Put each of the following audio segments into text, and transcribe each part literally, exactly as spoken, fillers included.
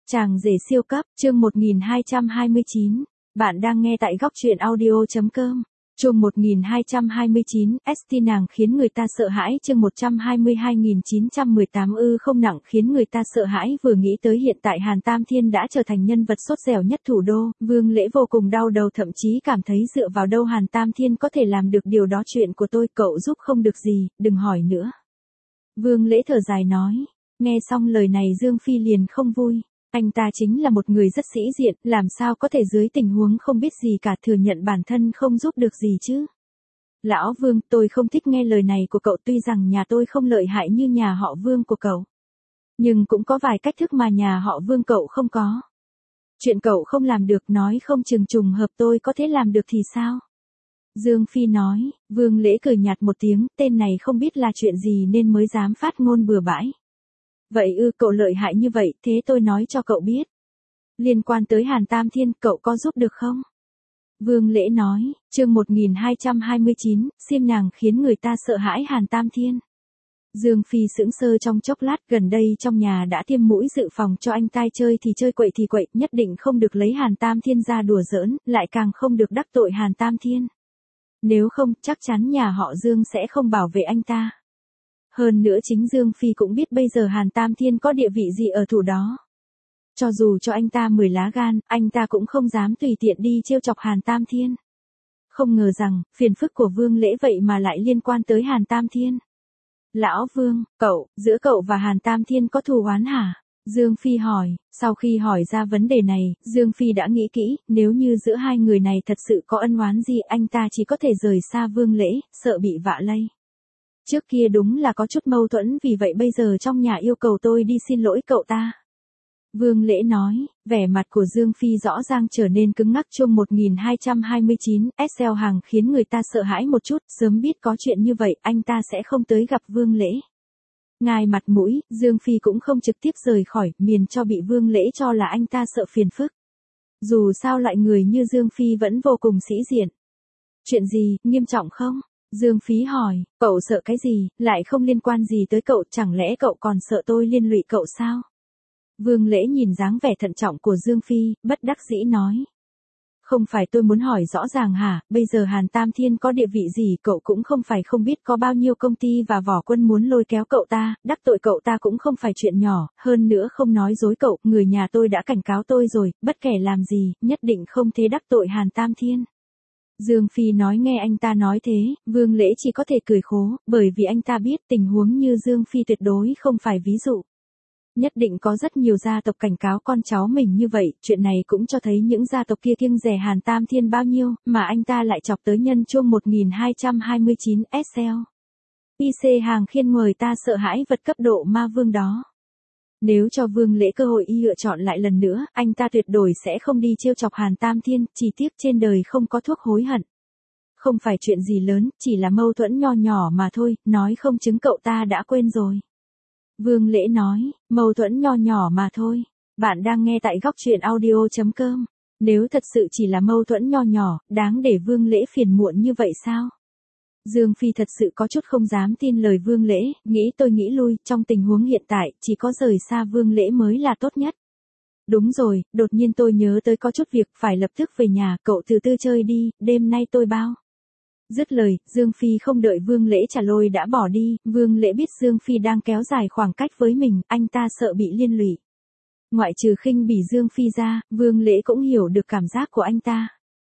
Chàng rể siêu cấp, chương một nghìn hai trăm hai mươi chín. Bạn đang nghe tại góc truyện audio chấm com. Chương một nghìn hai trăm hai mươi chín, ét tê nàng khiến người ta sợ hãi. Chương một trăm hai mươi hai nghìn chín trăm mười tám ư không nặng khiến người ta sợ hãi. Vừa nghĩ tới hiện tại Hàn Tam Thiên đã trở thành nhân vật sốt dẻo nhất thủ đô, Vương Lễ vô cùng đau đầu, thậm chí cảm thấy dựa vào đâu Hàn Tam Thiên có thể làm được điều đó. Chuyện của tôi cậu giúp không được gì, đừng hỏi nữa. Vương Lễ thở dài nói. Nghe xong lời này Dương Phi liền không vui. Anh ta chính là một người rất sĩ diện, làm sao có thể dưới tình huống không biết gì cả thừa nhận bản thân không giúp được gì chứ. Lão Vương, tôi không thích nghe lời này của cậu, tuy rằng nhà tôi không lợi hại như nhà họ Vương của cậu. Nhưng cũng có vài cách thức mà nhà họ Vương cậu không có. Chuyện cậu không làm được nói không chừng trùng hợp tôi có thể làm được thì sao? Dương Phi nói. Vương Lễ cười nhạt một tiếng, tên này không biết là chuyện gì nên mới dám phát ngôn bừa bãi. Vậy ư, cậu lợi hại như vậy, thế tôi nói cho cậu biết. Liên quan tới Hàn Tam Thiên, cậu có giúp được không? Vương Lễ nói. Chương một nghìn hai trăm hai mươi chín, xiêm nàng khiến người ta sợ hãi Hàn Tam Thiên. Dương Phi sững sờ trong chốc lát, gần đây trong nhà đã tiêm mũi dự phòng cho anh tai chơi thì chơi quậy thì quậy, nhất định không được lấy Hàn Tam Thiên ra đùa giỡn, lại càng không được đắc tội Hàn Tam Thiên. Nếu không, chắc chắn nhà họ Dương sẽ không bảo vệ anh ta. Hơn nữa chính Dương Phi cũng biết bây giờ Hàn Tam Thiên có địa vị gì ở thủ đó. Cho dù cho anh ta mười lá gan, anh ta cũng không dám tùy tiện đi trêu chọc Hàn Tam Thiên. Không ngờ rằng, phiền phức của Vương Lễ vậy mà lại liên quan tới Hàn Tam Thiên. Lão Vương, cậu, giữa cậu và Hàn Tam Thiên có thù oán hả? Dương Phi hỏi. Sau khi hỏi ra vấn đề này, Dương Phi đã nghĩ kỹ, nếu như giữa hai người này thật sự có ân oán gì, anh ta chỉ có thể rời xa Vương Lễ, sợ bị vạ lây. Trước kia đúng là có chút mâu thuẫn, vì vậy bây giờ trong nhà yêu cầu tôi đi xin lỗi cậu ta. Vương Lễ nói. Vẻ mặt của Dương Phi rõ ràng trở nên cứng ngắc. Chương một nghìn hai trăm hai mươi chín, ét xê hàng khiến người ta sợ hãi một chút, sớm biết có chuyện như vậy, anh ta sẽ không tới gặp Vương Lễ. Ngài mặt mũi, Dương Phi cũng không trực tiếp rời khỏi, miền cho bị Vương Lễ cho là anh ta sợ phiền phức. Dù sao loại người như Dương Phi vẫn vô cùng sĩ diện. Chuyện gì, nghiêm trọng không? Dương Phi hỏi. Cậu sợ cái gì, lại không liên quan gì tới cậu, chẳng lẽ cậu còn sợ tôi liên lụy cậu sao? Vương Lễ nhìn dáng vẻ thận trọng của Dương Phi, bất đắc dĩ nói. Không phải tôi muốn hỏi rõ ràng hả, bây giờ Hàn Tam Thiên có địa vị gì, cậu cũng không phải không biết, có bao nhiêu công ty và võ quân muốn lôi kéo cậu ta, đắc tội cậu ta cũng không phải chuyện nhỏ, hơn nữa không nói dối cậu, người nhà tôi đã cảnh cáo tôi rồi, bất kể làm gì, nhất định không thể đắc tội Hàn Tam Thiên. Dương Phi nói. Nghe anh ta nói thế, Vương Lễ chỉ có thể cười khổ, bởi vì anh ta biết tình huống như Dương Phi tuyệt đối không phải ví dụ. Nhất định có rất nhiều gia tộc cảnh cáo con cháu mình như vậy, chuyện này cũng cho thấy những gia tộc kia kiêng dè Hàn Tam Thiên bao nhiêu, mà anh ta lại chọc tới nhân. Chương một nghìn hai trăm hai mươi chín, ét lờ. i xê hàng khiến người ta sợ hãi vật cấp độ ma vương đó. Nếu cho Vương Lễ cơ hội y lựa chọn lại lần nữa, anh ta tuyệt đối sẽ không đi trêu chọc Hàn Tam Thiên, chỉ tiếc trên đời không có thuốc hối hận. Không phải chuyện gì lớn, chỉ là mâu thuẫn nho nhỏ mà thôi, nói không chứng cậu ta đã quên rồi. Vương Lễ nói. Mâu thuẫn nho nhỏ mà thôi. Bạn đang nghe tại góc truyện audio chấm com. Nếu thật sự chỉ là mâu thuẫn nho nhỏ, đáng để Vương Lễ phiền muộn như vậy sao? Dương Phi thật sự có chút không dám tin lời Vương Lễ, nghĩ tôi nghĩ lui, trong tình huống hiện tại, chỉ có rời xa Vương Lễ mới là tốt nhất. Đúng rồi, đột nhiên tôi nhớ tới có chút việc, phải lập tức về nhà, cậu từ từ chơi đi, đêm nay tôi bao. Dứt lời, Dương Phi không đợi Vương Lễ trả lời đã bỏ đi, Vương Lễ biết Dương Phi đang kéo dài khoảng cách với mình, anh ta sợ bị liên lụy. Ngoại trừ khinh bỉ Dương Phi ra, Vương Lễ cũng hiểu được cảm giác của anh ta.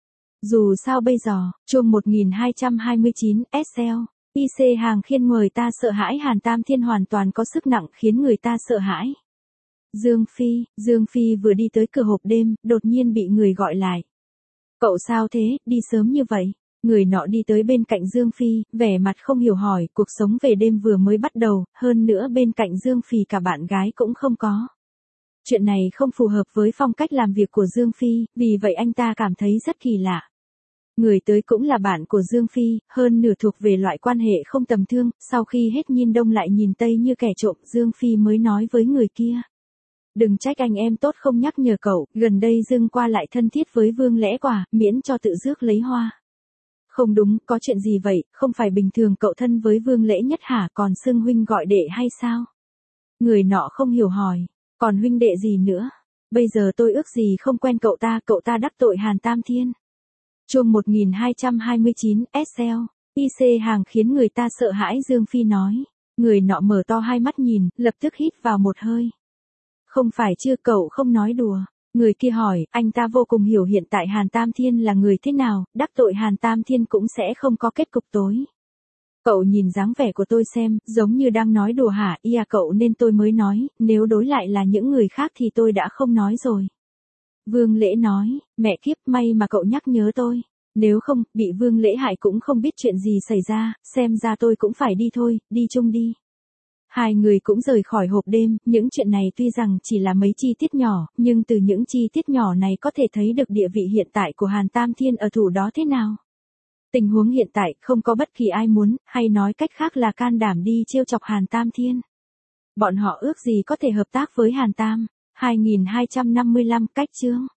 Dù sao bây giờ, chương một nghìn hai trăm hai mươi chín, ét lờ, i xê hàng khiến người ta sợ hãi Hàn Tam Thiên hoàn toàn có sức nặng khiến người ta sợ hãi. Dương Phi, Dương Phi vừa đi tới cửa hộp đêm, đột nhiên bị người gọi lại. Cậu sao thế, đi sớm như vậy? Người nọ đi tới bên cạnh Dương Phi, vẻ mặt không hiểu hỏi, cuộc sống về đêm vừa mới bắt đầu, hơn nữa bên cạnh Dương Phi cả bạn gái cũng không có. Chuyện này không phù hợp với phong cách làm việc của Dương Phi, vì vậy anh ta cảm thấy rất kỳ lạ. Người tới cũng là bạn của Dương Phi, hơn nửa thuộc về loại quan hệ không tầm thường, sau khi hết nhìn đông lại nhìn tây như kẻ trộm, Dương Phi mới nói với người kia. Đừng trách anh em tốt không nhắc nhở cậu, gần đây Dương qua lại thân thiết với Vương Lễ quả, miễn cho tự rước lấy hoa. Không đúng, có chuyện gì vậy, không phải bình thường cậu thân với Vương Lễ nhất hả, còn xưng huynh gọi đệ hay sao? Người nọ không hiểu hỏi, còn huynh đệ gì nữa? Bây giờ tôi ước gì không quen cậu ta, cậu ta đắc tội Hàn Tam Thiên. Chương một nghìn hai trăm hai mươi chín, ét lờ, i xê hàng khiến người ta sợ hãi. Dương Phi nói. Người nọ mở to hai mắt nhìn, lập tức hít vào một hơi. Không phải chưa, cậu không nói đùa. Người kia hỏi, anh ta vô cùng hiểu hiện tại Hàn Tam Thiên là người thế nào, đắc tội Hàn Tam Thiên cũng sẽ không có kết cục tối. Cậu nhìn dáng vẻ của tôi xem, giống như đang nói đùa hả? Ia à, cậu nên tôi mới nói, nếu đối lại là những người khác thì tôi đã không nói rồi. Vương Lễ nói, mẹ kiếp, may mà cậu nhắc nhớ tôi. Nếu không, bị Vương Lễ hại cũng không biết chuyện gì xảy ra, xem ra tôi cũng phải đi thôi, đi chung đi. Hai người cũng rời khỏi hộp đêm, những chuyện này tuy rằng chỉ là mấy chi tiết nhỏ, nhưng từ những chi tiết nhỏ này có thể thấy được địa vị hiện tại của Hàn Tam Thiên ở thủ đó thế nào. Tình huống hiện tại, không có bất kỳ ai muốn, hay nói cách khác là can đảm đi trêu chọc Hàn Tam Thiên. Bọn họ ước gì có thể hợp tác với Hàn Tam. hai nghìn hai trăm năm mươi lăm cách chương.